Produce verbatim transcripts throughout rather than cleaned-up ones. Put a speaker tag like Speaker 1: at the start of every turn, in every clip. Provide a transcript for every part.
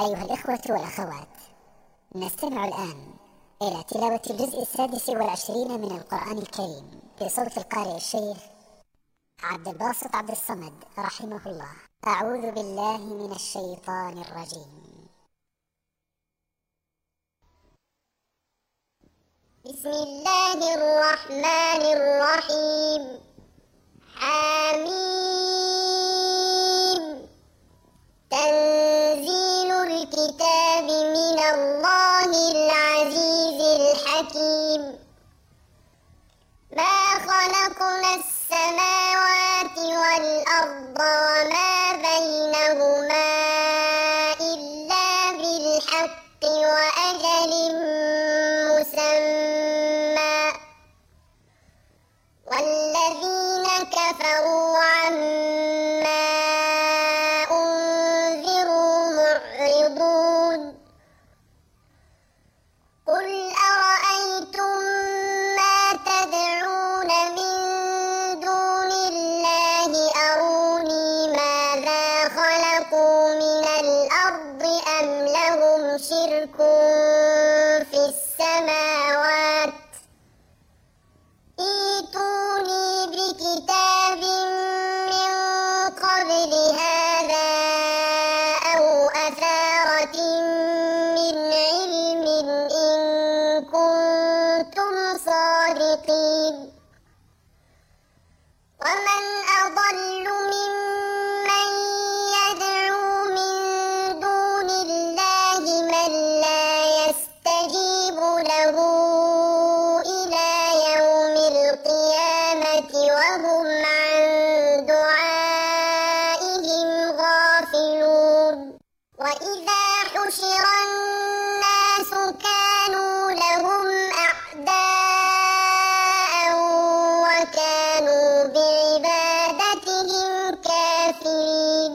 Speaker 1: أيها الإخوة والأخوات، نستمع الآن إلى تلاوة الجزء السادس والعشرين من القرآن الكريم بصوت القارئ الشيخ عبد الباسط عبد الصمد رحمه الله. أعوذ بالله من الشيطان الرجيم.
Speaker 2: بسم الله الرحمن الرحيم. حميم. تنزيل الكتاب من الله العزيز الحكيم. ما خلقنا السماوات والأرض وما بينهما إلا بالحق وأجل مسمى، والذين كفروا عما أنذروا معرضون. قل أرأيتم ما تدعون من دون الله أروني ماذا خلقوا من الأرض أم لهم شرك في السماوات؟ ائتوني بكتاب من قبل هذا أو أثارة من علم إن كنتم صادقين. ومن أضل ممن يدعو من دون الله من لا يستجيب له إلى يوم القيامة وهم عن دعائهم غافلون. وإذا حشر الناس كانوا لهم أعداء وكانوا بعبادتهم كافرين.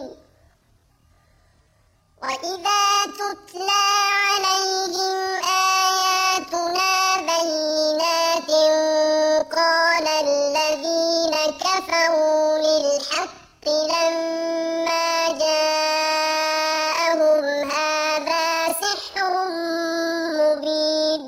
Speaker 2: وإذا تتلى عليهم آياتنا بينات قال الذين كفروا للحق لما جاءهم هذا سحر مبين.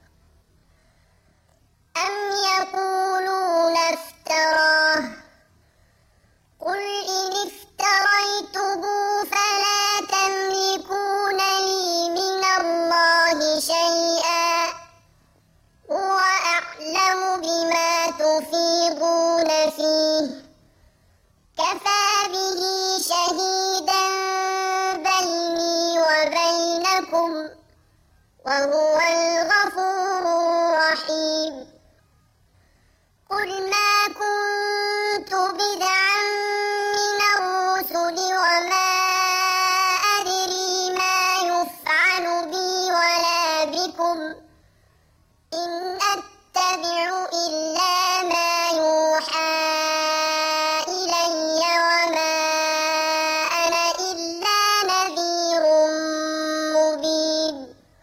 Speaker 2: أم يقولون افتراه؟ قل إن افتريته فلا تملكون لي من الله شيئا، هو أعلم بما تفيضون فيه، كفى به شهيدا بيني وبينكم، وهو الغفور الرحيم. قل ما كنت بدعا من الرسل وما أدري ما يفعل بي ولا بكم، إن أتبع إلا ما يوحى إلي وما أنا إلا نذير مبين.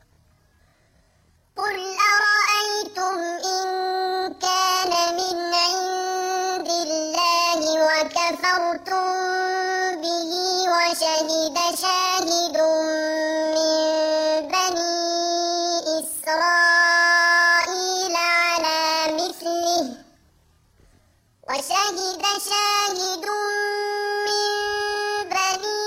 Speaker 2: قل أرأيتم إن كان من عند الله وكفرتم به وشهد شاهد من بني إسرائيل على مثله وشهد شاهد من بني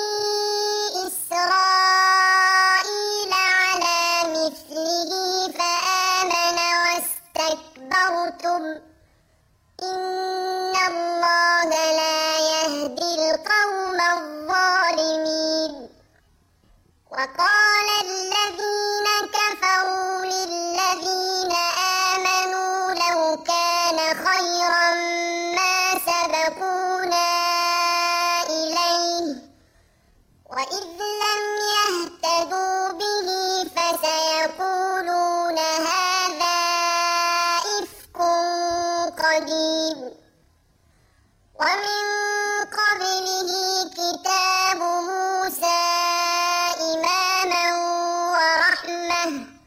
Speaker 2: إسرائيل على مثله فآمن واستكبرتم، إن الله لا يهدي القوم الظالمين. وقال الذين كفروا للذين آمنوا لو كان خيرا ما سبقونا إليه، وإذ لم يهتدوا به فسيقولون هذا إفك قديم. ومن قبله كتاب موسى إماما ورحمة،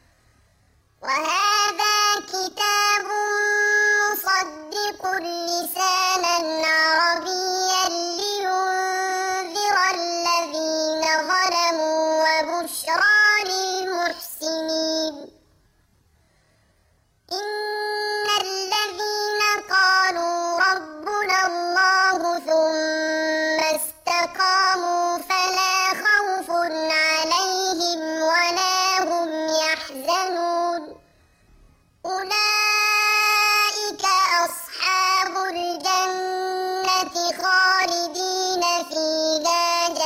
Speaker 2: وهذا كتاب مصدق لسانا عربيا لينذر الذين وبشرى للمحسنين إن الذين قالوا ربنا الله ثم استقاموا فلا خوف عليهم ولا هم يحزنون أولئك أصحاب الجنة خالدين فيها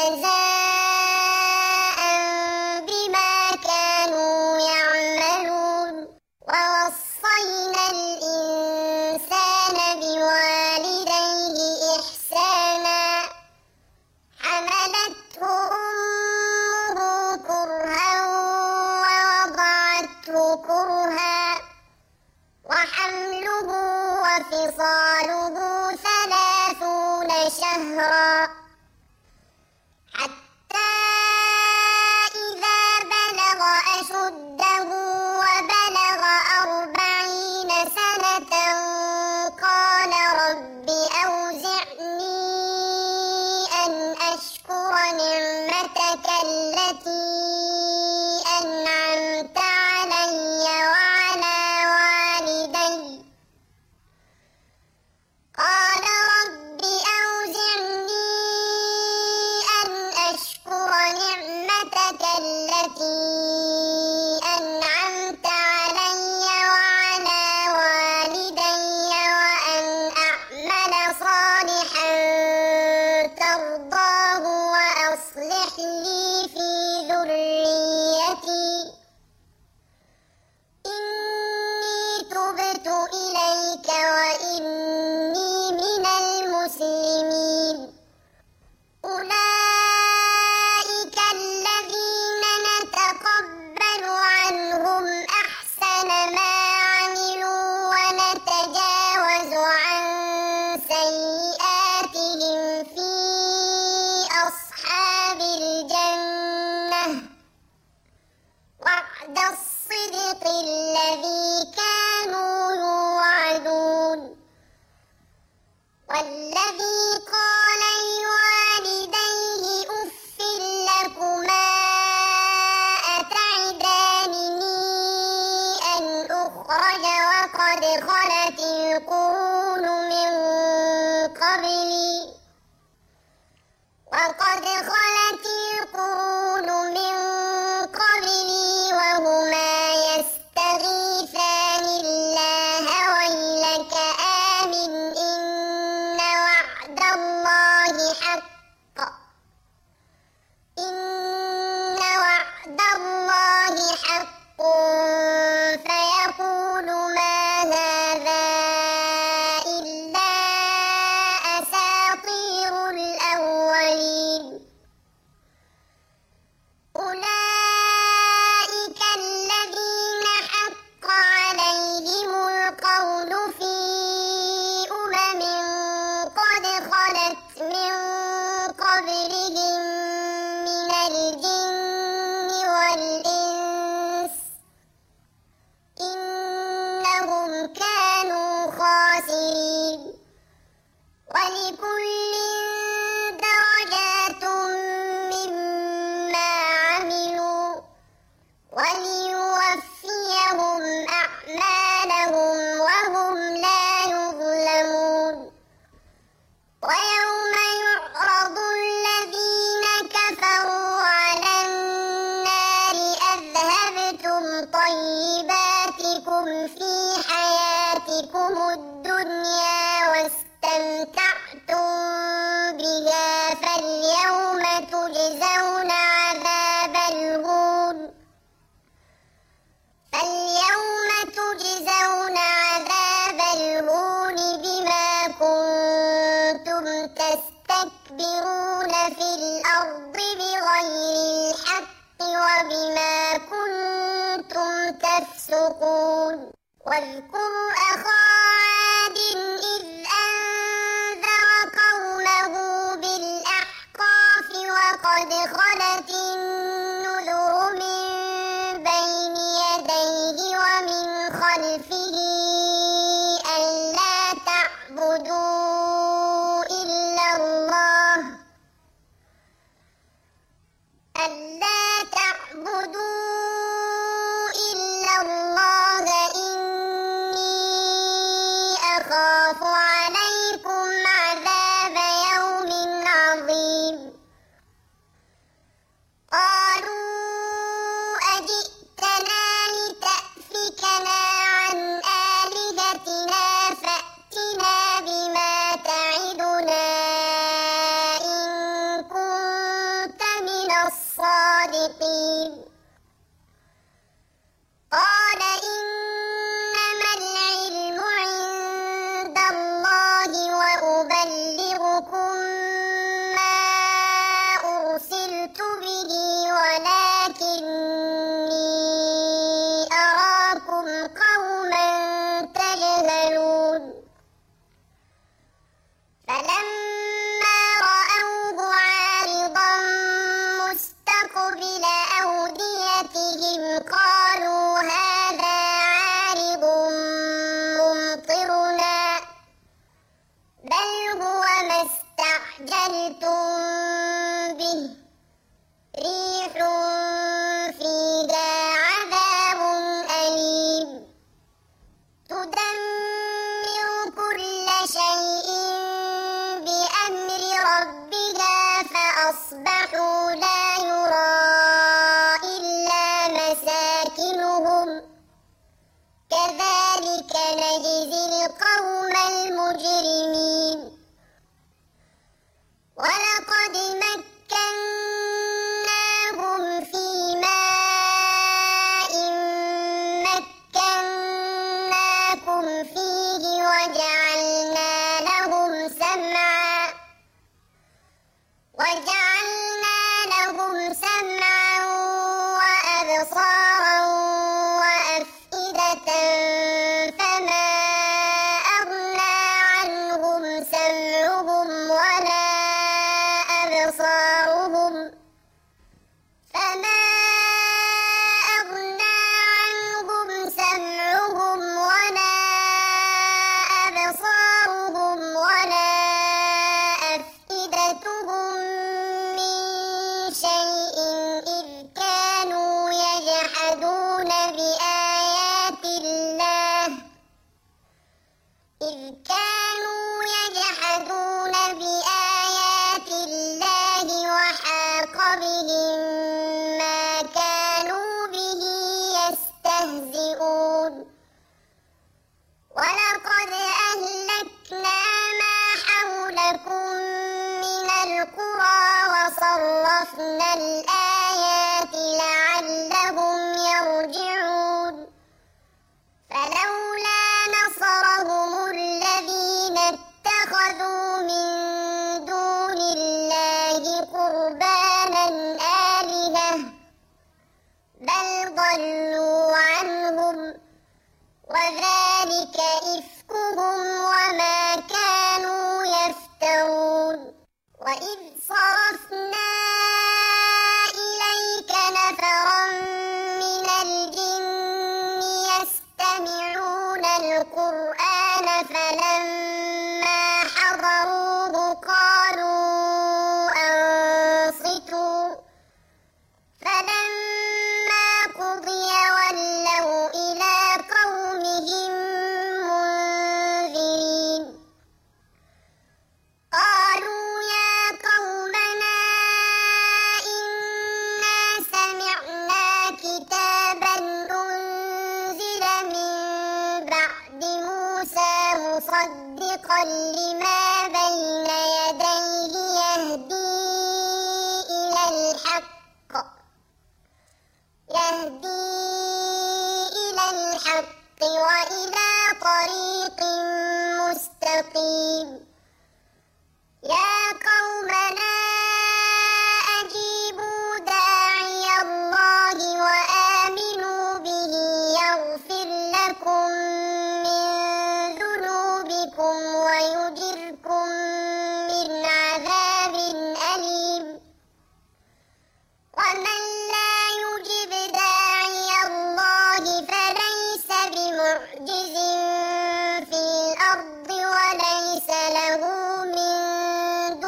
Speaker 2: جزاء بما كانوا يعملون ووصينا الإنسان بوالديه إحسانا حملته أمه كرها ووضعته كرها وحمله وفصاله ثلاثون شهرا حتى إذا بلغ أشده وبلغ أربعين سنة قال رب أوزعني أن أشكر نعمتك التي أنعمت علي وعلى والدي قال رب أوزعني أن أشكر نعمتك التي أنعمت علي وعلى والدي وأن أعمل صالحا ترضاه وأصلح لي في ذريتي إني تبت إليك وإني من المسلمين أولئك الذين نتقبل عنهم أحسن ما عملوا ونتجاوز عن سيئاتهم في أصحاب الجنة وعد الصدق الذي كانوا يوعدون والذي قال لوالديه أف لكما أتعدانني أن أخرج وقد خلت القرون من قبلي وقد خلت القرون من قبلي وهما يستغيثان الله ويلك آمن إن وعد الله حق إن وعد الله حق فيقول ما هذا إلا أساطير الأولين أولئك الذين حق عليهم القول في أمم قد خلت من قبلهم من الجن والإنس إنهم كانوا خاسرين ولكل درجات مما عملوا وليوفيهم أعمالهم وهم لا يظلمون ويوم يعرض الذين كفروا على النار أذهبتم طيباتكم في حياتكم الدنيا واستمتعتم بها فاليوم تجزون عذاب الهون فاليوم تجزون عذاب الهون بما كنتم تستكبرون في الأرض بغير الحق وبما كنتم تفسقون واذكر أخا عاد إذ أنذر قومه بالأحقاف وقد خلت النذر من بين يديه ومن خلفه ألا تعبدوا إلا الله ألا تعبدوا تعبدوا إلا الله إني أخاف عليكم عذاب يوم عظيم قالوا أجئتنا لتأفكنا عن آلهتنا فأتنا بما تعدنا إن كنت من الصادقين قال إنما العلم عند الله وأبلغكم ما أرسلت به ولكني أراكم قوما تجهلون فلما رأوه عارضا مستقبل أوديتهم قالوا هذا عارض ممطرنا بل هو ما استعجلتم به ريح فيها عذاب أليم تدمر كل شيء بأمر ربها فأصبحوا لا يرى إلا مساكنهم كذلك نجزي القوم المجرمين ولقد مكناهم في ماء مكناكم فيه وجعلنا لهم سمعا وجعلنا لهم سمعا وأبصارا وأفئدة فما أغنى عنهم سمعهم ولا أبصارهم فما أغنى عنهم سمعهم ولا أبصارهم ولا أفئدتهم من شيء إذ كانوا يجحدون بآيات الله إذ كانوا يجحدون بآيات الله وحاق بهم ما كانوا به يستهزئون ولقد أهلكنا ما حولكم من القرى وصرفنا الآيات لعلهم يرجعون فلولا نصرهم الذين اتخذوا من دون الله قربانا آلهة بل ضلوا عنهم وذلك إفكهم وما كانوا يفترون وإذ صرفنا إليك نفرا من الجن يستمعون القرآن فلما حضروه قالوا أنصتوا فلما قضي ولوا إلى قومهم منذرين قالوا يا قومنا إنا سمعنا كتابا أنزل من بعد موسى مصدقا لما بين يديه يهدي إلى الحق يهدي إلى الحق وإلى طريق مستقيم يا قومنا أجيبوا داعي الله وآمنوا به يغفر لكم من ذنوبكم ويجركم من عذاب أليم ومن لا يجب داعي الله فليس بمعجز في الأرض وليس له من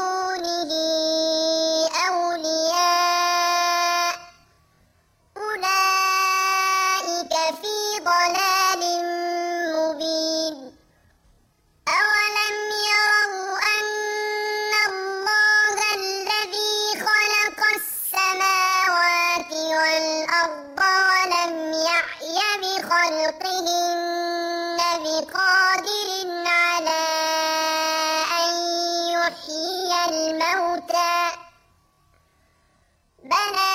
Speaker 2: لفي ضلال مبين أولم يروا أن الله الذي خلق السماوات والأرض ولم يعي بخلقهن بقادر على أن يحيي الموتى بلى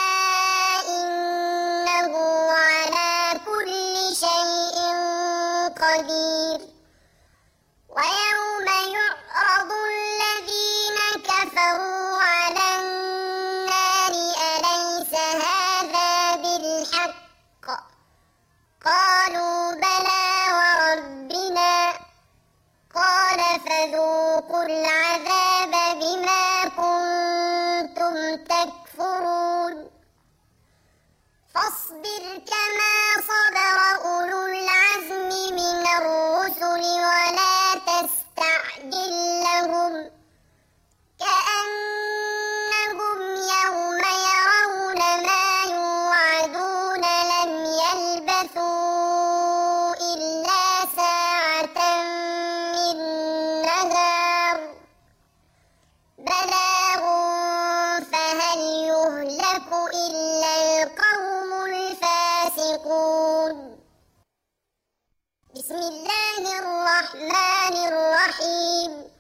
Speaker 2: إنه على كل شيء قدير ويوم يعرض الذين كفروا على النار أليس هذا بالحق قالوا بلى وربنا قال فذوقوا العذاب بما كنتم تكفرون فاصبر كما صبر أولو العزم من الرسل ولا تستعجل لهم كأنهم يوم يرون ما يوعدون لم يلبثوا إلا ساعة من نهار بلاغ فهل يهلك إلا القوم الفاسقون بسم الله الرحمن الرحيم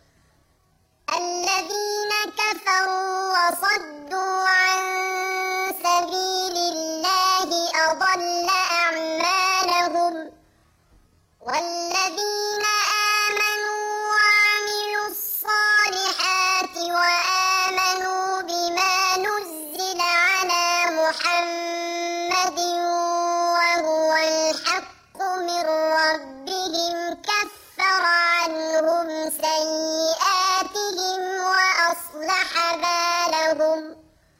Speaker 2: الذين كفروا وصدوا عن سبيل الله أضل أعمالهم والذين آمنوا وعملوا الصالحات وآمنوا بما نزل على محمد وهو الحق من ربهم كفر عنهم سيئاتهم وأصلح بالهم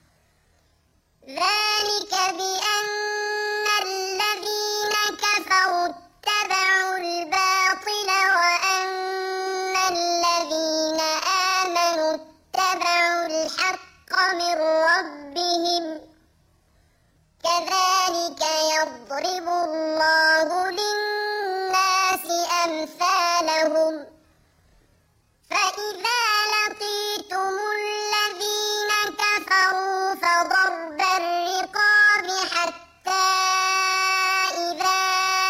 Speaker 2: ذلك بأن الذين كفروا اتبعوا الباطل وأن الذين آمنوا اتبعوا الحق من ربهم كذلك يضرب الله للناس أمثالهم فإذا لقيتم الذين كفروا فضرب الرقاب حتى إذا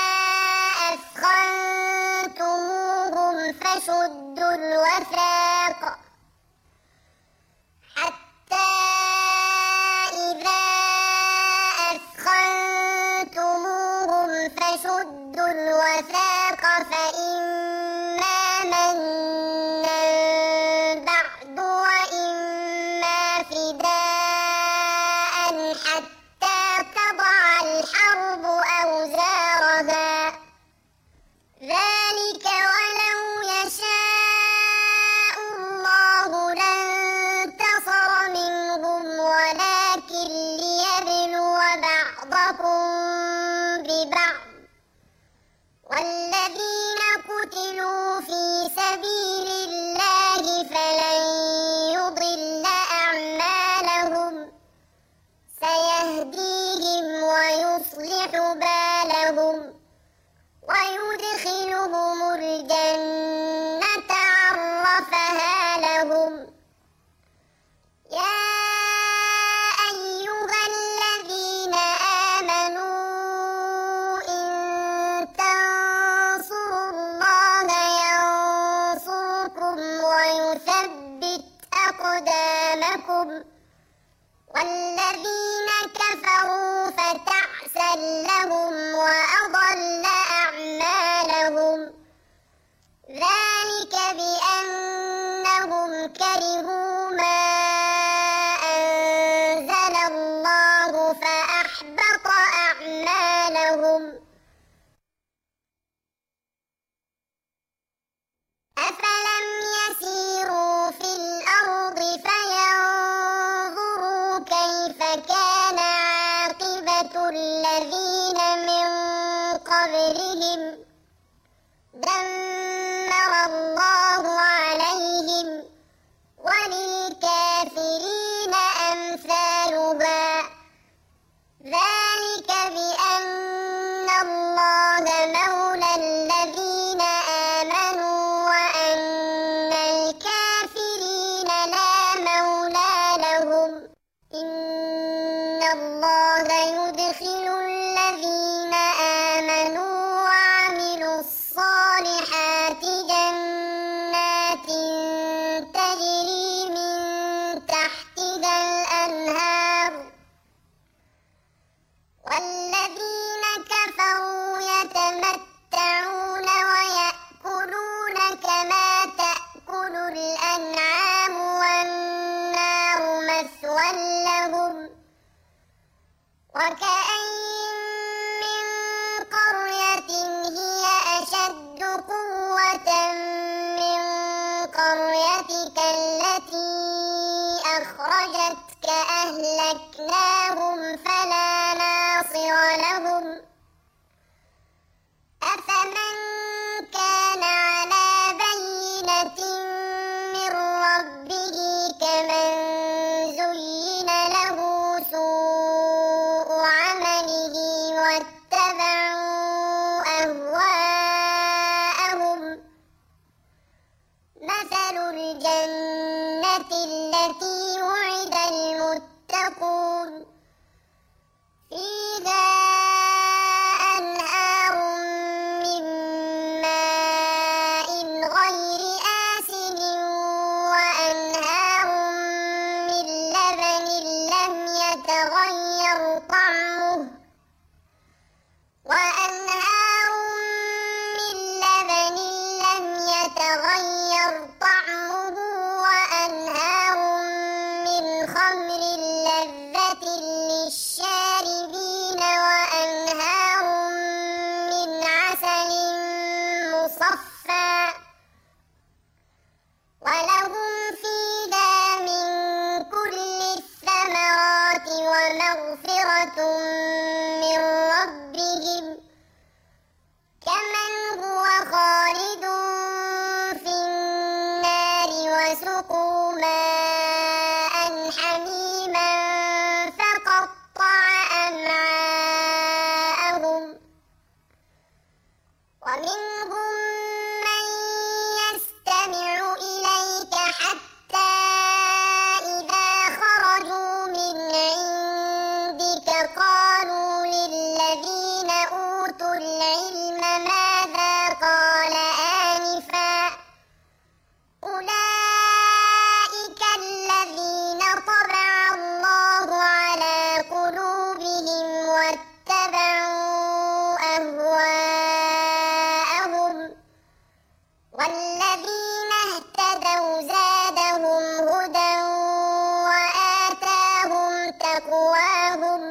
Speaker 2: أثخنتموهم فشدوا الوثاق حتى إذا أثخنتموهم فشدوا الوثاق فإما منا بعد وإما فداء حتى تضع الحرب أوزارها ذلك ولو يشاء الله لانتصر منهم ولكن ليبلو بعضكم ببعض والذين قتلوا في سبيل الله فلن يضل أعمالهم سيهديهم ويصلح بالهم ويدخلهم الجنة عرفها لهم يا أيها الذين آمنوا إن تنصروا الله ينصركم ويثبت أقدامكم والذين كفروا فتعسا لهم وأضل أعمالهم ذلك بأنهم كرهوا ما أنزل الله فأحبط أعمالهم أفلم يسيروا في الأرض فينظروا كيف كان عاقبة الذين من قبلهم دمر الله عليهم وللكافرين أمثالها ذلك بأن الله يدخل الذين آمنوا وعملوا الصالحات جنات تجري من تحتها الأنهار والذين كفروا يتمتعون ويأكلون كما تأكل الأنعام والنار مثوى لهم وكأين من قرية هي أشد قوة من قريتك التي أخرجتك أهلكناهم فلا ناصر لهم أفمن كان على بينة من ربه كمن زين له سوء عمله واتبعوا أهواءهم مثل الجنة التي وعد المتقون فيها أنهار من ماء غير آسن وأنهار من لبن لم يتغير طعمه وأنهار من لبن لم يتغير طعمه وأنهار من خمر لذة للشاربين وأنهار من عسل مصفى ولهم فيها من كل الثمرات ومغفرة من ربهم كمن هو خالد في النار وسقوا ماء حميما فقطع أمعاءهم ومنهم من يستمع إليك حتى إذا خرجوا من عندك قالوا للذين أوتوا العلم ماذا قال آنفا أولئك الذين طبع الله على قلوبهم واتبعوا أهواءهم والذين اهتدوا زادهم هدى وآتاهم تقواهم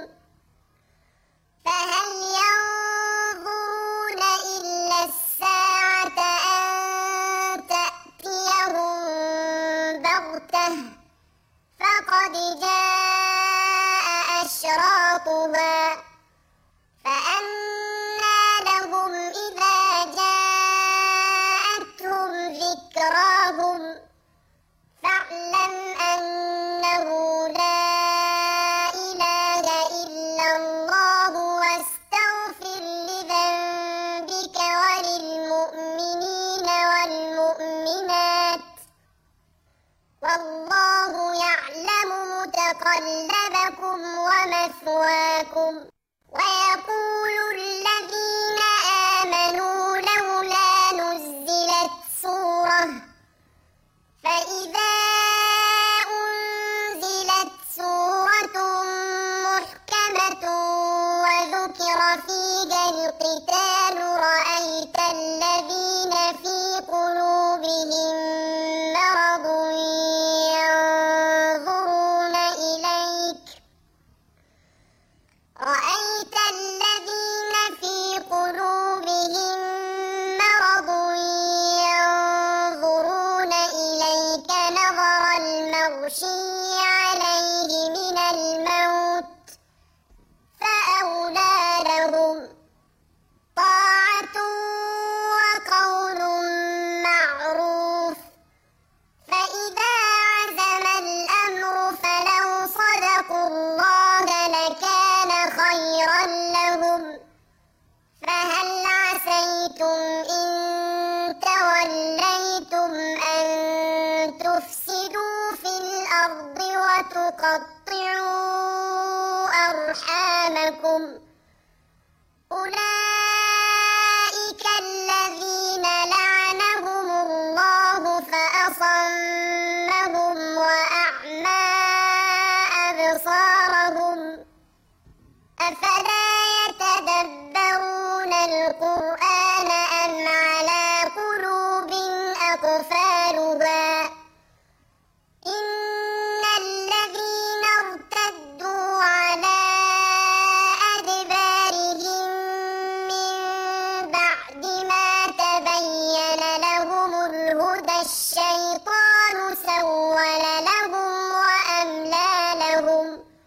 Speaker 2: فهل ينظرون إلا الساعة أن تأتيهم بغتة فقد جاء أشراطها فأنى لهم إذا جاءتهم ذكراهم فاعلم أنه لا إله إلا الله واستغفر لذنبك وللمؤمنين والمؤمنات والله يعلم متقلبكم ومثواكم ويقول الذين آمنوا لولا نزلت سورة فإذا أنزلت سورة محكمة وذكر فيها القتال رأيت الذين في قلوبهم مرض ينظرون إليك رأيت الذين في قلوبهم مرض ينظرون إليك نظر المغشي عليه من الموت فأولى لهم أرحامكم أولئك الذين لعنهم الله فأصمهم وأعمى أبصارهم أفلا يتدبرون القرآن أم على قلوب أقفالها إن الذين ارتدوا على أدبارهم من بعد ما تبين لهم الهدى الشيطان سول لهم وأملى لهم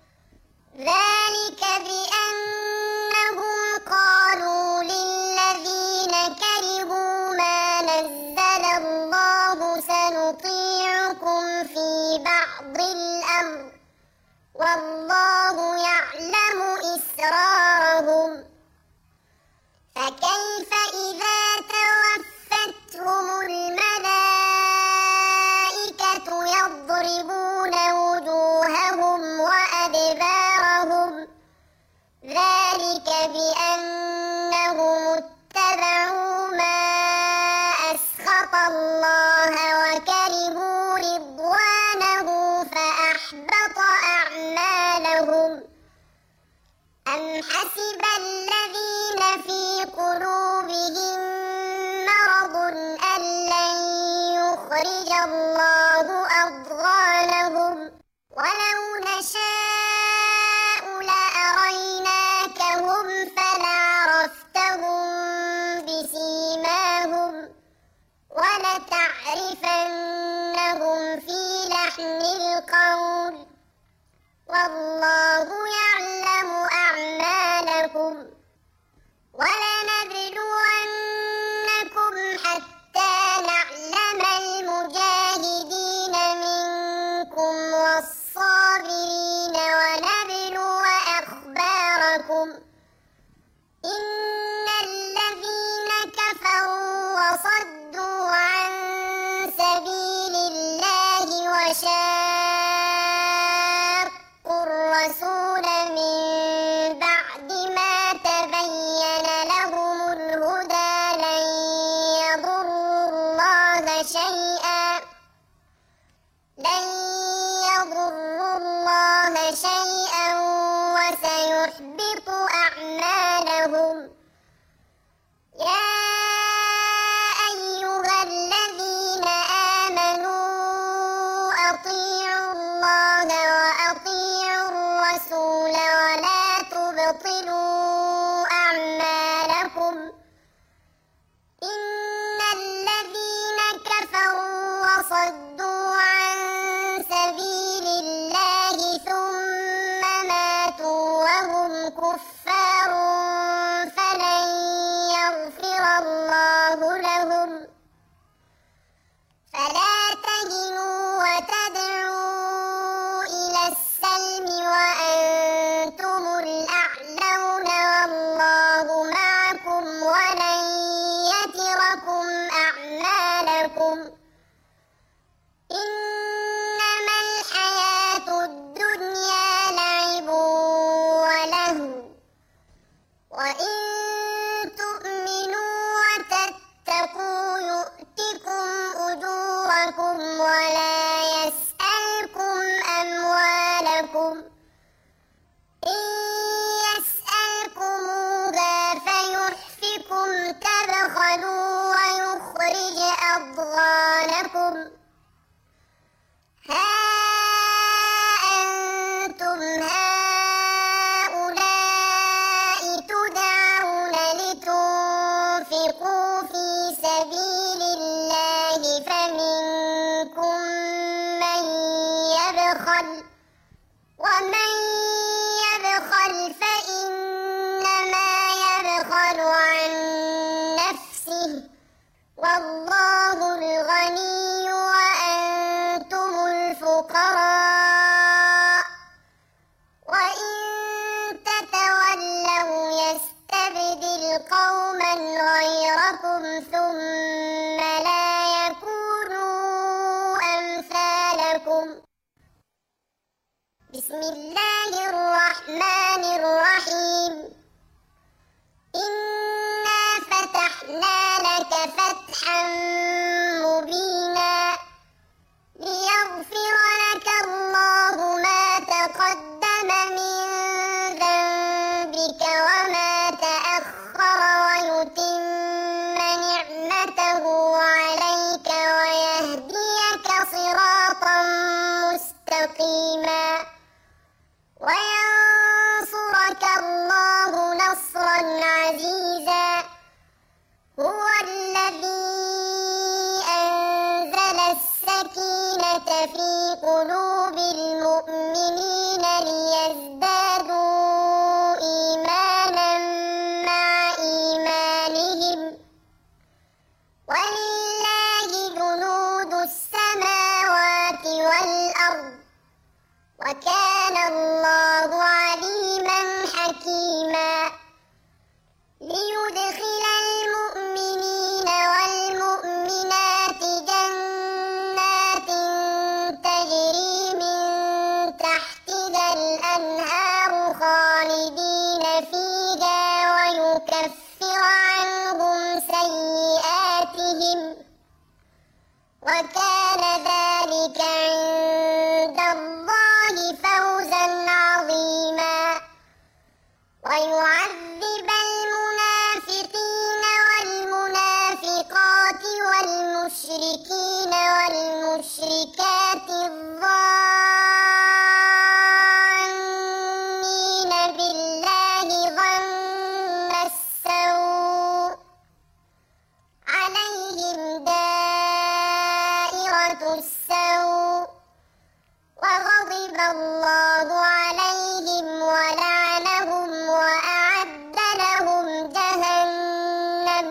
Speaker 2: ذلك بأنهم قالوا للذين كرهوا ما نزل الله سنطيعكم في بعض الأمر والله يعلم إسرارهم فكيف إذا توفتهم الملائكة يضربون وجوههم وأدبارهم ذلك بأنهم اتبعوا ما أسخط الله وكرهوا رضوانه فأحبط أعمالهم أم حسب الذين في قلوبهم مرض أن لن يخرج الله أضغانهم ولو نشاء لأريناكهم فلعرفتهم بسيماهم ولتعرفنهم في لحن القول والله يعلم أعمالكم ولنبلونكم حتى نعلم المجاهدين منكم والصابرين ونبلو أخباركم إن الذين كفروا وصدوا عن سبيل الله وشاقوا الرسول من بعد ما تبين لهم الهدى لن يضروا الله شيئا لن يضروا الله شيئا وسيحبط أعمالهم يا أيها الذين آمنوا أطيعوا الله وأطيعوا الرسول ولا تبطلوا أعمالكم إن الذين كفروا وصدوا عن سبيل الله ثم ماتوا وهم كفار فلن يغفر الله لهم فلا تهنوا وتدعوا إلى السلم وأنتم الأعلون والله معكم ولن يتركم أعمالكم إنما الحياة الدنيا لعب ولهو وإن تؤمنوا وتتقوا يؤتكم أجوركم ولا يسألكم أموالكم إن يسألكموها فيحفكم تبخلوا ويخرج أضغانكم ها أنتم هؤلاء تدعون لتنفقوا في سبيل الله فمنكم من يبخل ومن يبخل فإنما يبخل عن نفسه والله الغني وأنتم الفقراء وإن تتولوا يستبدل قوما غيركم ثم لا يكونوا أمثالكم بسم الله الرحمن ليدخل المؤمنين والمؤمنات جنات تجري من تحتها الأنهار خالدين فيها ويكفر عنهم سيئاتهم وكان ذلك عند الله فوزا عظيما ويعذب المنافقين والمنافقات والمشركين والمشركات الظانين بالله ظن السوء عليهم دائرة السوء وغضب الله عليهم ولعنهم وأعد لهم جهنم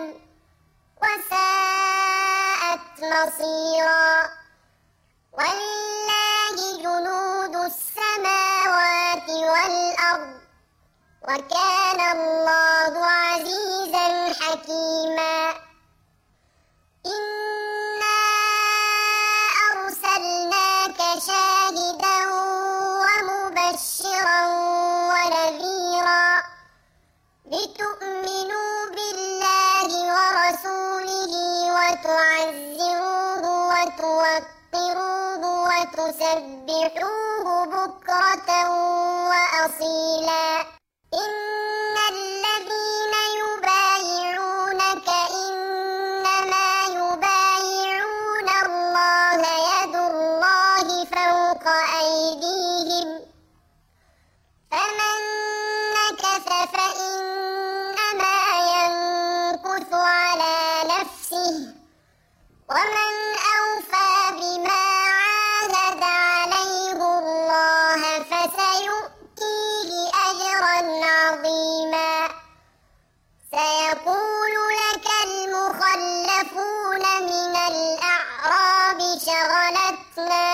Speaker 2: وساءت مصيرا ولله جنود السماوات والأرض وكان الله عزيزا حكيما إنا أرسلناك شاهدا ومبشرا ونذيرا لتؤمنوا بالله ورسوله وتعزروه وتوقروه وتسبحوه بكرة وأصيلا إن الذين يبايعونك إنما يبايعون الله يد الله فوق أيديهم فمن نكث فإنما ينكث على نفسه ومن أوفى بما عاهد عليه الله فسيؤتيه أجرا عظيما سيقول لك المخلفون من الأعراب شغلتنا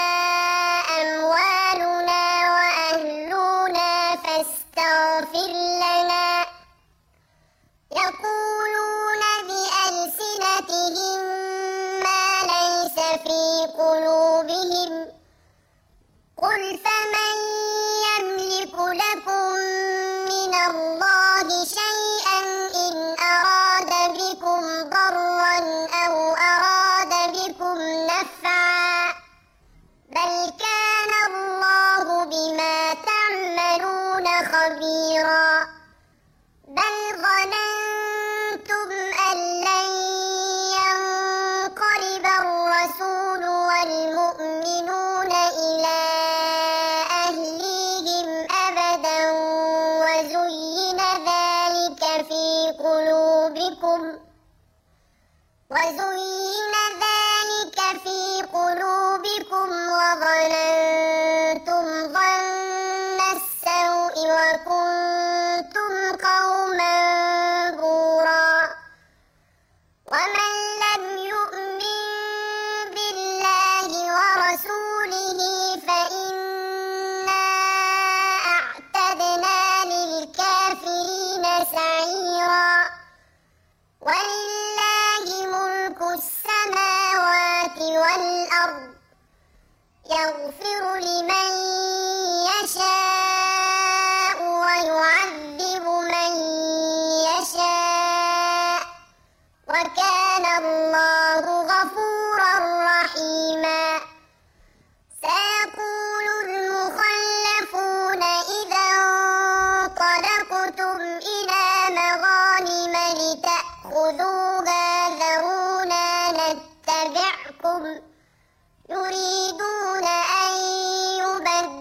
Speaker 2: أموالنا وأهلنا فاستغفر لنا يقولون بألسنتهم ما ليس في قلوبهم قل فمن يملك لكم من الله شيئا إن أراد بكم ضرا أو أراد بكم نفعا بل كان الله بما تعملون خبيرا بل ظننتم أن لن ينقلب الرسول والمؤمنون إلى أهليهم أبدا وزين ذلك في قلوبكم وزين ذلك في قلوبكم وظننتم ظن السوء وكنتم قوما بورا ومن لم يؤمن بالله ورسوله فإنا أعتدنا للكافرين سعيرا ولله ملك السماوات والأرض يغفر لمن يشاء ويعذب من يشاء وكان الله غفورا رحيما سيقول المخلفون إذا انطلقتم إلى مغانم لتأخذوها ذرونا نتبعكم يريدون أن يبدلوا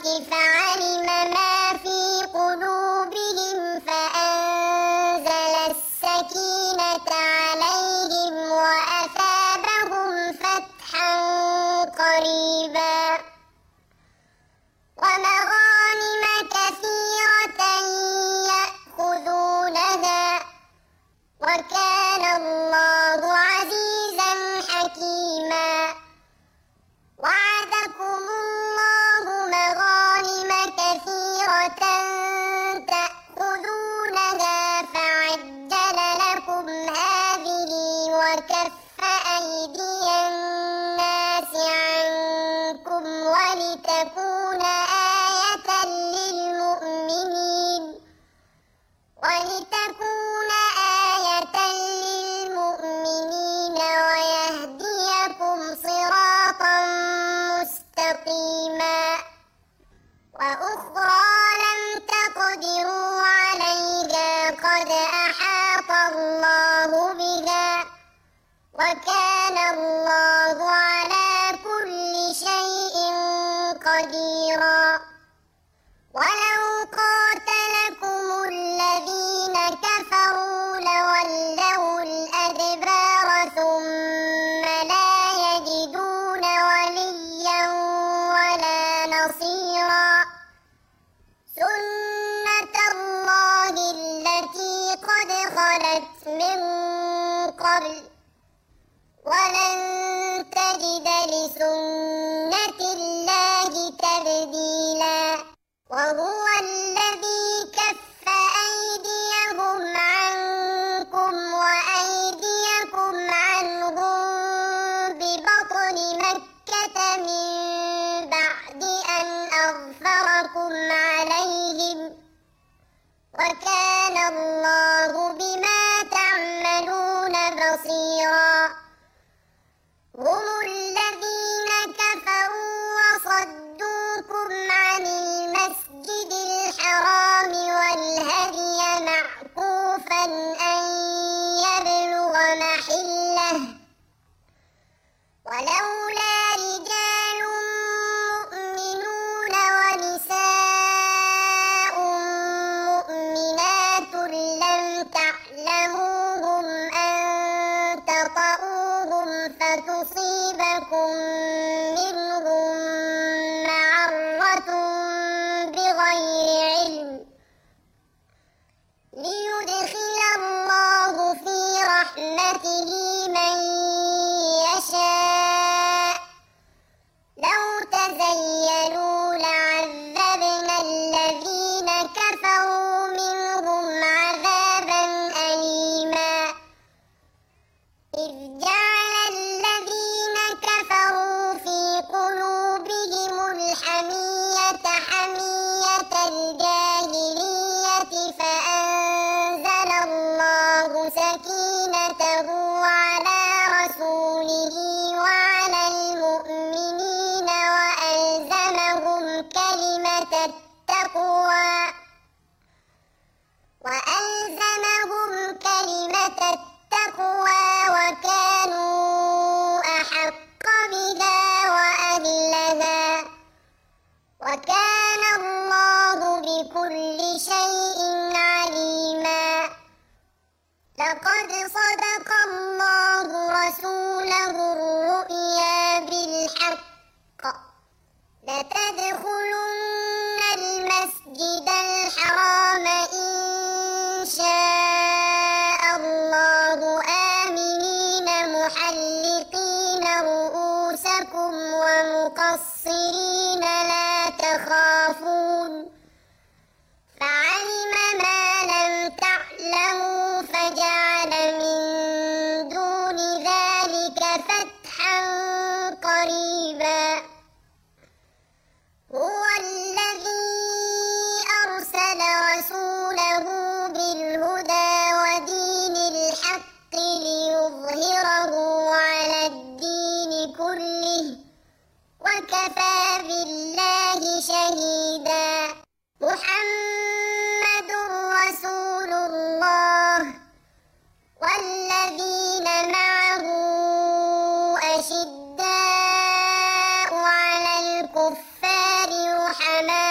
Speaker 2: فعلم ما في قلوبهم فأنزل السكينة عليهم وأثابهم فتحا قريبا ومغانم كثيرة يأخذونها وكان الله عزيزا حكيما. وعدكم الله مغانم كثيرة تأخذونها فعجل لكم هذه وكف أيدي الناس عنكم ولتكون آية للمؤمنين ولتكون آية للمؤمنين ويهديكم صراطا مستقيما. وأخرى لم تقدروا عليها قد أحاط الله بها وكان الله على كل شيء قديرا. ولو قاتلكم الذين كفروا لولوا الأدبار ثم لا يجدون وليا ولا نصيرا. سنة الله التي قد خلت من قبل ولن تجد لسنة الله تبديلا. وهو الذي كف أيديهم عنكم وأيديكم عنهم ببطن مكة من بعد أن أظفركم عليهم وكان الله بما تعملون بصيرا. هم الذين كفروا وصدوكم عن المسجد الحرام والهدي معكوفا أن يبلغ محله ولولا رجال مؤمنون ونساء مؤمنات لم تعلموهم أن تطؤوهم فتصيبكم منهم معرة بغير علم ليدخل الله في رحمته من يشاء. لو تزيلوا لعذبنا الذين كفروا منهم عذابا أليما. إذ جعل الذين كفروا في قلوبهم الحمية حمية الجاهلية فأنزل الله سكينته على رسوله وعلى المؤمنين وألزمهم كلمة التقوى وألزمهم كلمة التقوى وكانوا أحق بها وأهلها وكان الله بكل شيء عليما. لقد صدق الله رسوله الرؤيا بالحق لتدخلن المسجد الحرام إن شاء الله آمنين محلقين رؤوسكم ومقصرين لا تخافون فعلم ما لم تعلموا فجعل من دون ذلك فتحا قريبا. هو الذي أرسل رسوله بالهدى ودين الحق ليظهره على الدين كله وكفى بالله شهيدا. محمد رسول الله والذين معه أشداء على الكفار رحماء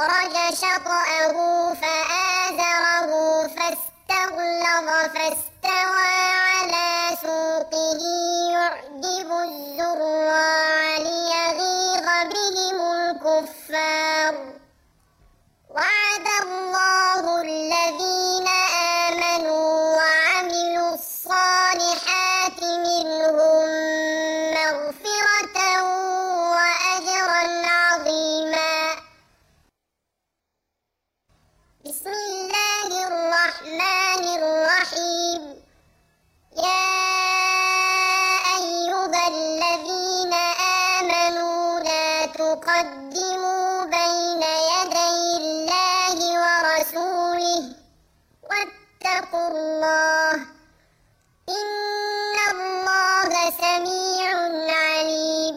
Speaker 2: أخرج شطأه فآزره فاستغلظ فاستوى على سوقه يعجب الزراع ليغيظ بهم الكفار. وعد الله الذين آمنوا وعملوا الصالحات منهم مغفرة وأجرا عظيما. بسم الله الرحمن الرحيم. يا أيها الذين آمنوا لا تقدموا بين يدي الله ورسوله واتقوا الله إن الله سميع عليم.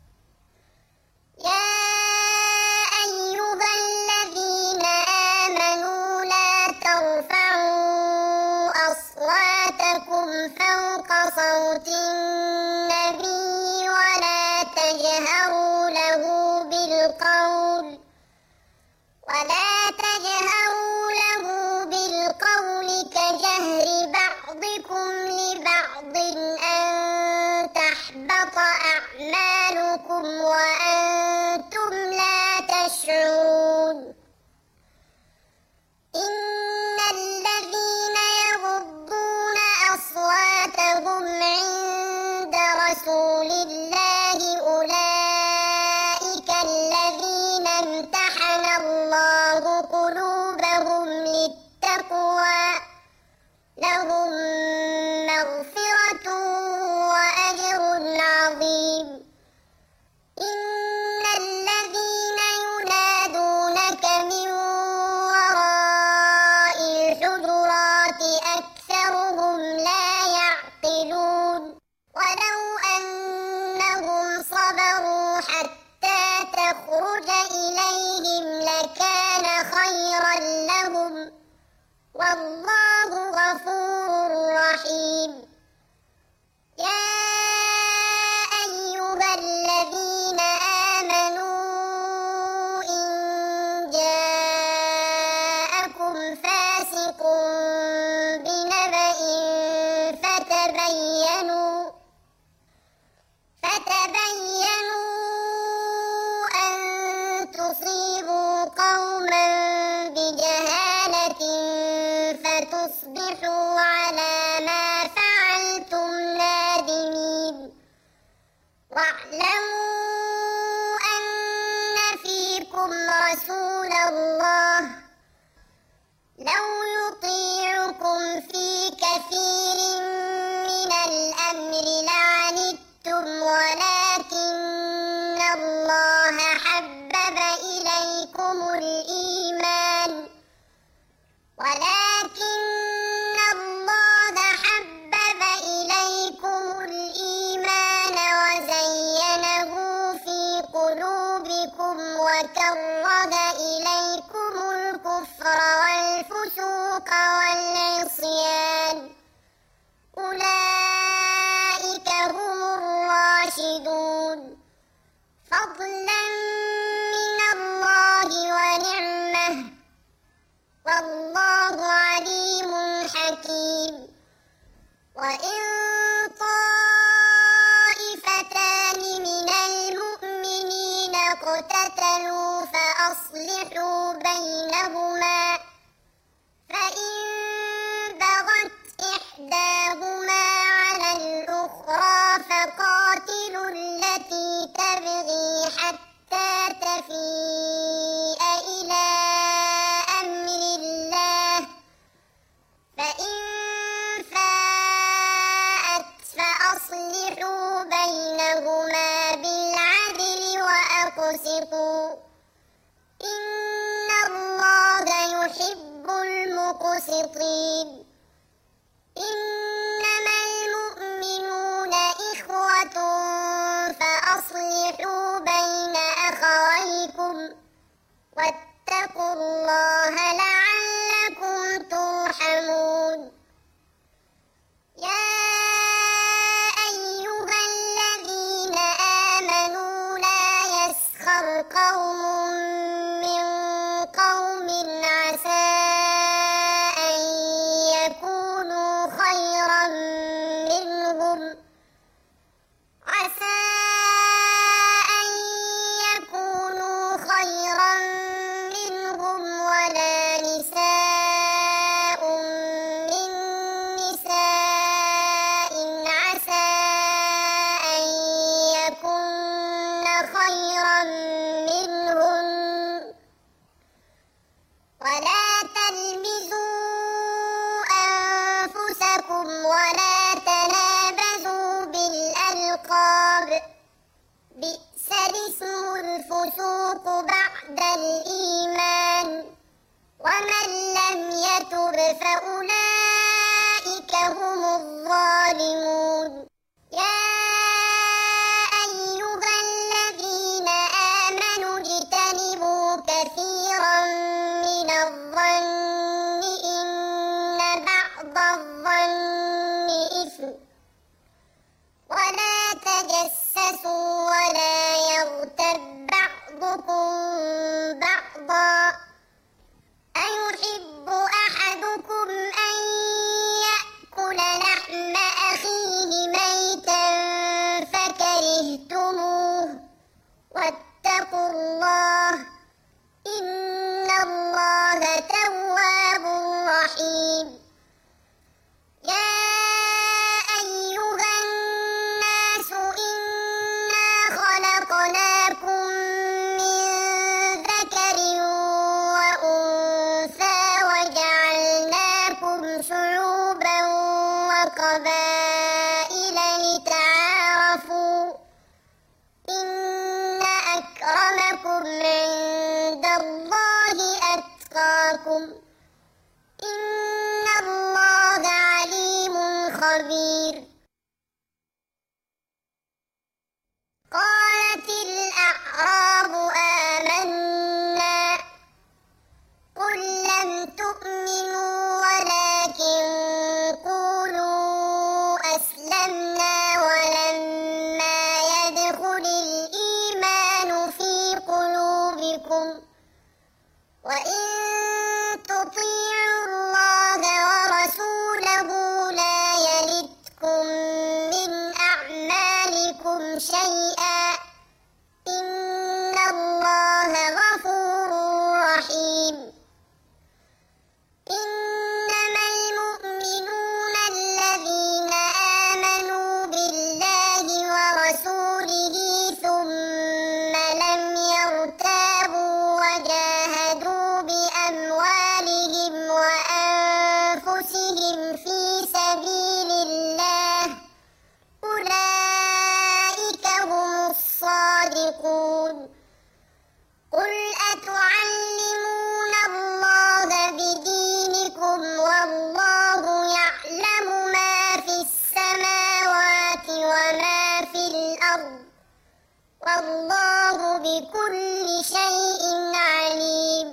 Speaker 2: يا أيها الذين آمنوا لا ترفعوا أصواتكم فوق صوت النبي ولا تجهروا له بالقول ولا تجهروا له بالقول كجهر بعضكم لبعض أن تحبط أعمالكم وأنتم لا تشعرون. إن الذين يغضون أصواتهم عند رسول الله أولئك الذين امتحن الله قلوبهم للتقوى لهم مغفرة وأجر عظيم. إن الذين ينادونك من وراء الحجرات أكثرهم لا يعقلون. ولو أنهم صبروا حتى تخرج إليهم لكان خيرا لهم والله غفور رحيم. يا أيها الذين آمنوا إن جاءكم فاسق بنبأ فتبينوا فتبينوا أن تصيبوا قوما بجهالة فتصبحوا على ما فعلتم نادمين. واعلموا أن فيكم رسول الله لو يطيعكم في كثير من الأمر لعنتم ولكن الله حبب إليكم الإيمان ولكن الله حبب إليكم الإيمان وزينه في قلوبكم وكره إليكم الكفر والفسوق والعصيان أولئك هم الراشدون فضلا من الله ونعمه والله عليم حكيم. وإن طائفتان من المؤمنين اقتتلوا فأصلحوا بينهما فإن بغت إحداهما على الأخرى فقاتلوا التي تبغي حتى تفيء إلى أمر الله فإن فاءت فأصلحوا بينهما بالعدل وأقسطوا إن الله يحب المقسطين. إنما المؤمنون إخوة فأصلحوا بين أخويكم واتقوا الله لعلكم ترحمون. يا أيها الذين آمنوا لا يسخر قوم من خيرا منهن ولا تلمزوا أنفسكم ولا تنابزوا بالألقاب بئس الاسم الفسوق بعد الإيمان ومن لم يتب فأولئك هم الظالمون يا أيها الذين آمنوا اجتنبوا كثيرا من الظن إن بعض الظن إثم ولا تجسسوا ولا يغتب بعضكم بعضا أيحب أحدكم أن يأكل لحم أخيه ميتا فكرهتموه واتقوا الله إن الله تواب رحيم يا أيها الناس إنا خلقناكم من ذكر وأنثى وجعلناكم شعوبا وقبائل لتعارفوا إن أكرمكم عند الله أتقاكم إن الله عليم خبير قالت الأعراب آمنا قل لم تؤمنوا ولكن قولوا أسلمنا ولما يدخل الإيمان في قلوبكم وإن تطيعوا الله ورسوله لا يلدكم من أعمالكم شيئا إن الله غفور رحيم إنما المؤمنون الذين آمنوا بالله ورسوله ثم لم يرتابوا وجاهدوا بأموالهم وأنفسهم في سبيل الله أولئك هم الصادقون قل أتعلمون الله بدينكم والله يعلم ما في السماوات وما في الأرض والله بكل شيء عليم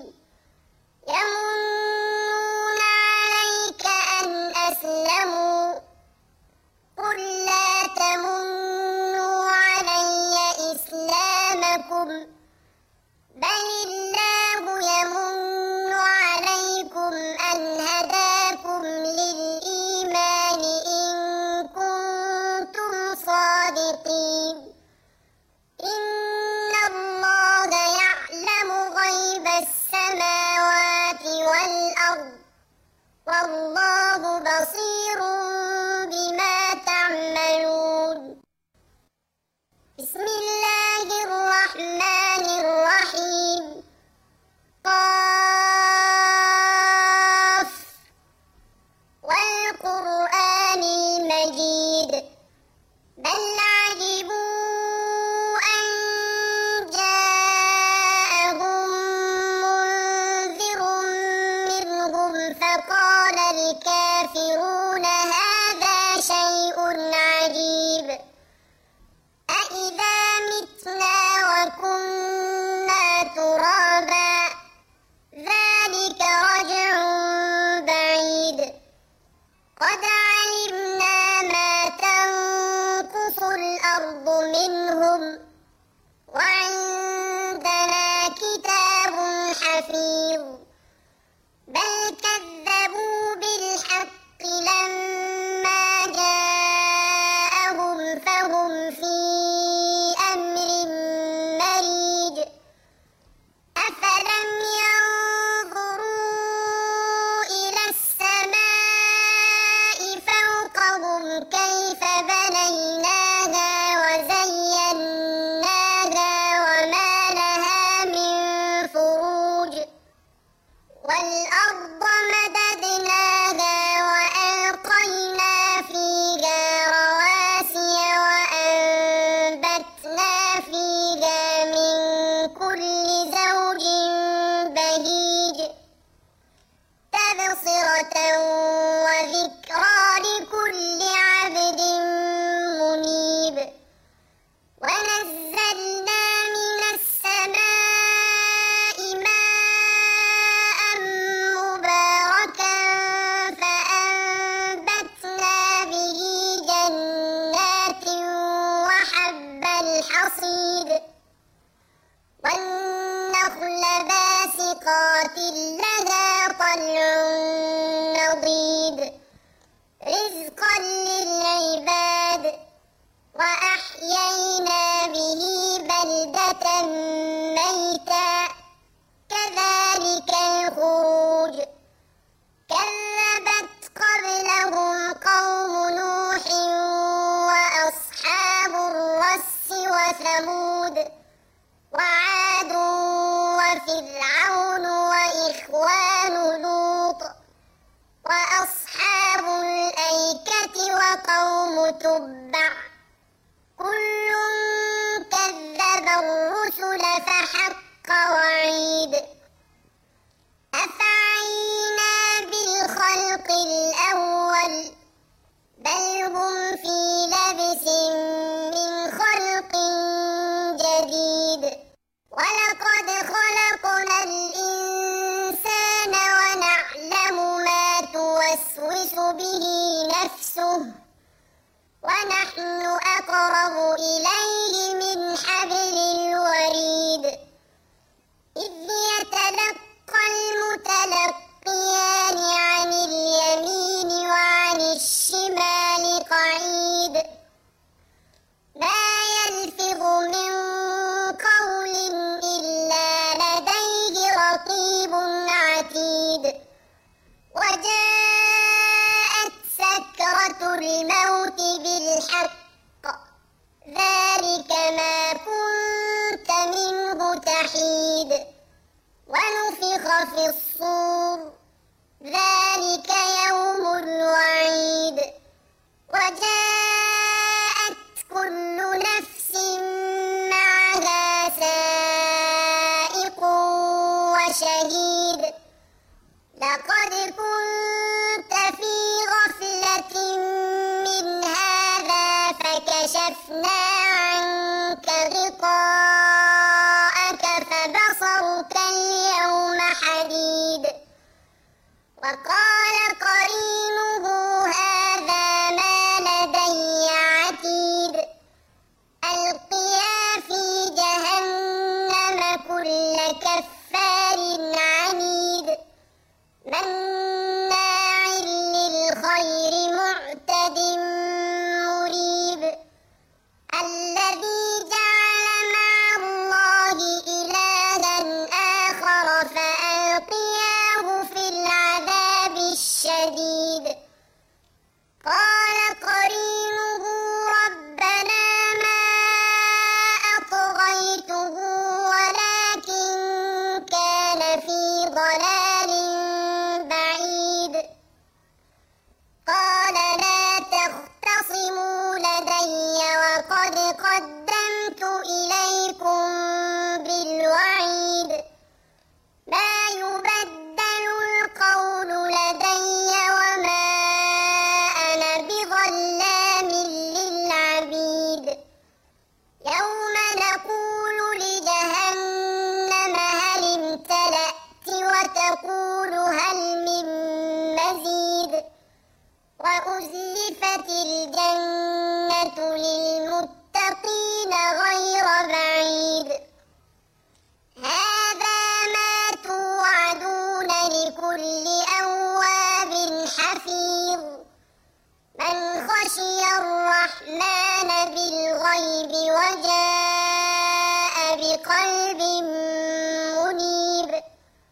Speaker 2: يمنون عليك أن أسلموا قل لا تمنوا علي إسلامكم بل الله يمن عليكم أن هداكم للإيمان إن كنتم صادقين إن الله يعلم غيب السماوات والأرض والله بصير بما تعملون بسم الله الرحمن الرحيم قاف والقرآن المجيد بل عجبوا أن جاءهم منذر منهم فقال الكافرون هذا شيء عجيب أإذا متنا وكنا ترابا ذلك رجع بعيد قد علمنا ما تنقص الأرض منهم وعندنا كتاب حفيظ بل كذبوا بالحق لما جاءهم فهم في أمر مريج أفلم ينظروا إلى السماء فوقهم كيف بنيناها وزيناها كل زوج بهيج تبصرة وذكرى لكل عبد منيب ونزلنا من السماء ماء مباركا فأنبتنا به جنات وحب الحصيد والنخل باسقات لها طلع نضيد رزقا للعباد وأحيينا به بلدة ميتا كذلك الخروج كذبت قبلهم قوم نوح وأصحاب الرس وثمود وعاد وفرعون وإخوان لوط وأصحاب الأيكة وقوم تبع كل كذب الرسل فحق وعيد أفعينا بالخلق الأول بل هم في لبس من خلق جديد ولقد خلقنا الإنسان ونعلم ما توسوس به نفسه ونحن أقرب إليه من حبل الوريد إذ يتلقى المتلقيان عن اليمين وعن الشمال قعيد ما يلفظ من قول إلا لديه رقيب عتيد وجاءت سكرة الموت بالحق ذلك ما كنت منه تحيد ونفخ في الصور ذلك يوم الوعيد وجاءت كل نفس معها سائق وشهيد لقد كنت في غفلة من هذا فكشفنا عنك غطاءك فبصرك اليوم حديد وقال قرينه هذا ما لدي عتيد ألقيا في جهنم كل كفار عنيد مناع للخير معتد مريب الذي جعل مع الله إلها آخر فألقياه في العذاب الشديد قال قرينه ربنا ما أطغيته ولكن كان في ضلال بعيد قال لا تختصموا لدي وقد قدمت إليكم بالوعيد ما يبدل القول لدي وما أنا بظلام للعبيد يوم نقول لجهنم هل امتلأت وتقول هل من مزيد وأزلفت الجنة للمتقين غير بعيد هذا ما توعدون لكل أواب حفيظ من خشي الرحمن بالغيب وجاء بقلب منيب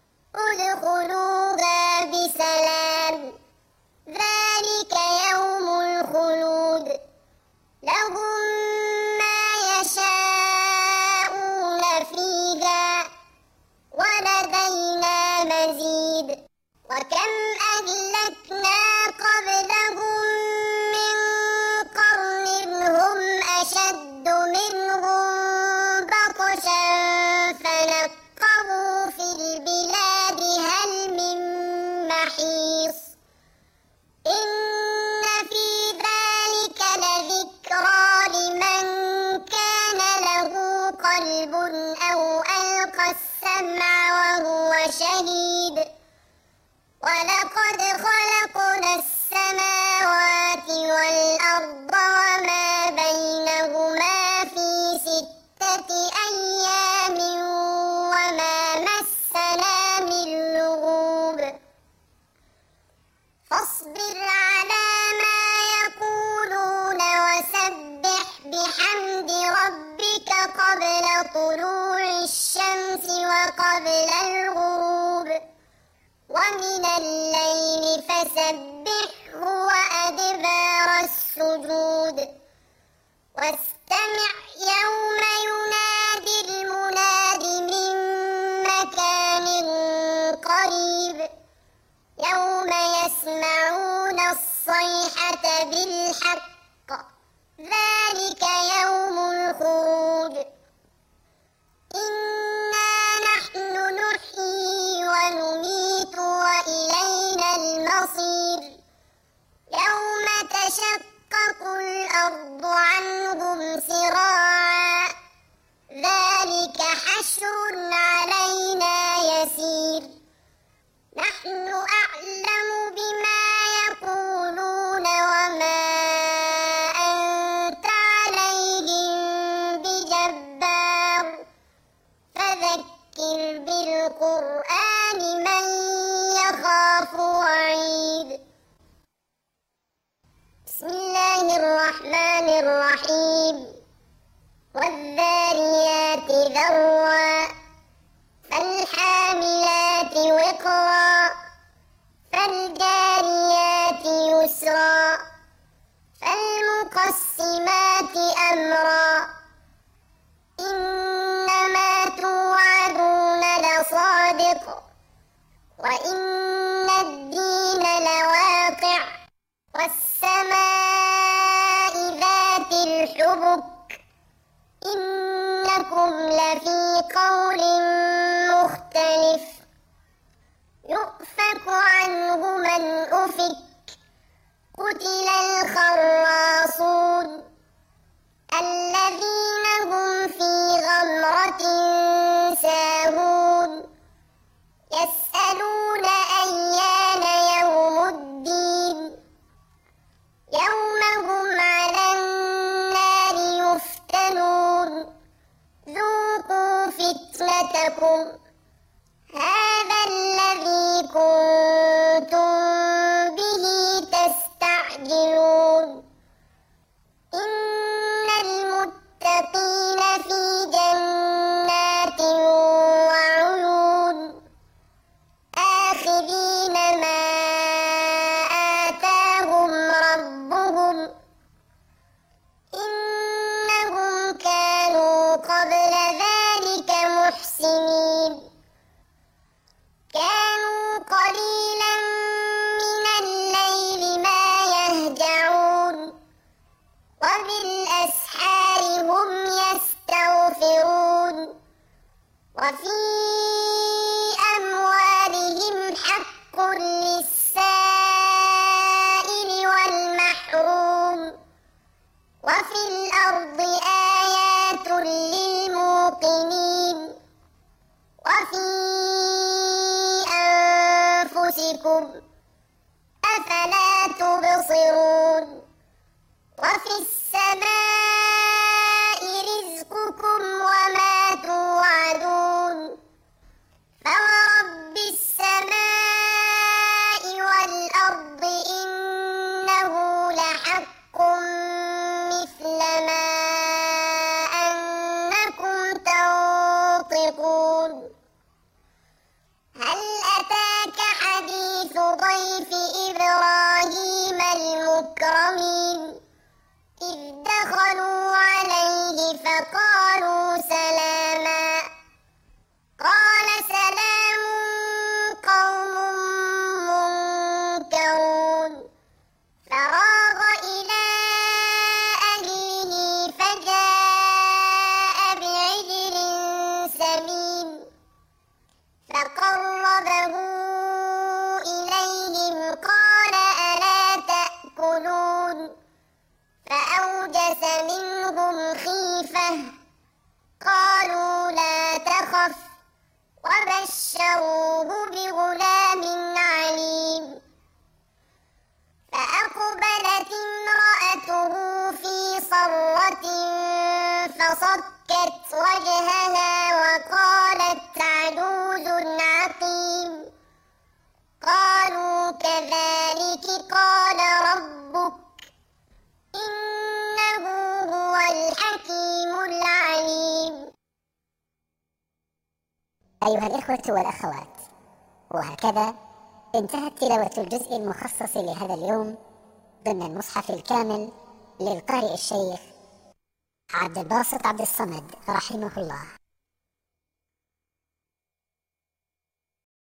Speaker 2: ادخلوها بسلام ذلك يوم الخلود لهم ما يشاءون فيها ولدينا مزيد وكم أهلكنا قبلهم من قرن هم أشد منهم بطشا أو ألقى السمع وهو شهيد ولقد خلقنا السماوات والأرض وما بينهما في ستة أيام وما مسنا من لغوب فاصبر على ما يقولون وسبح بحمد ربك قبل طلوع الشمس وقبل الغروب ومن الليل فسبحه وأدبار السجود واستمع يوم ينادي المناد من مكان قريب يوم يسمعون الصيحة بالحق ذلك يوم الخروج إنا نحن نحيي ونميت وإلينا المصير يوم تشقق الأرض عنهم سراعا ذلك حشر علينا يسير نحن أعلم بما يقولون وما أنت عليهم بجبار فذكر بالقرآن من يخاف وعيد بسم الله الرحمن الرحيم والذاريات ذروا فالحاملات وقرا فالجاريات يسرا فالمقسمات أمرا إنما توعدون لصادق وإن الدين لواقع والسماء ذات الحبك إنكم لفي قول مختلف يؤفك عنه من أفك قتل الخراصون الذين هم في غمرة ساهون يسألون أيان يوم الدين يوم هم على النار يفتنون ذوقوا فتنتكم هذا الذي كنتم به تستعجلون إن المتقين في جنات وعيون آخذين ما آتاهم ربهم إنهم كانوا قبل ذلك محسنين كانوا قليلا من الليل ما يهجعون وبالأسحار هم يستغفرون وفي أموالهم حق للسائل والمحروم وفي الأرض آيات للموقنين وفي أنفسكم أفلا تبصرون وفي السماء رزقكم وما توعدون فورب السماء والأرض إنه لحق مثل ما أنكم تنطقون هل أتاك حديث ضيف وبشروه بغلام عليم. فأقبلت امرأته في صرة فصكت وجهها وقالت عجوز عقيم. قالوا كذلك قال ربك إنه هو الحكيم العليم.
Speaker 1: أيها الإخوة والأخوات، وهكذا انتهت تلاوة الجزء المخصص لهذا اليوم ضمن المصحف الكامل للقارئ الشيخ عبد الباسط عبد الصمد رحمه الله.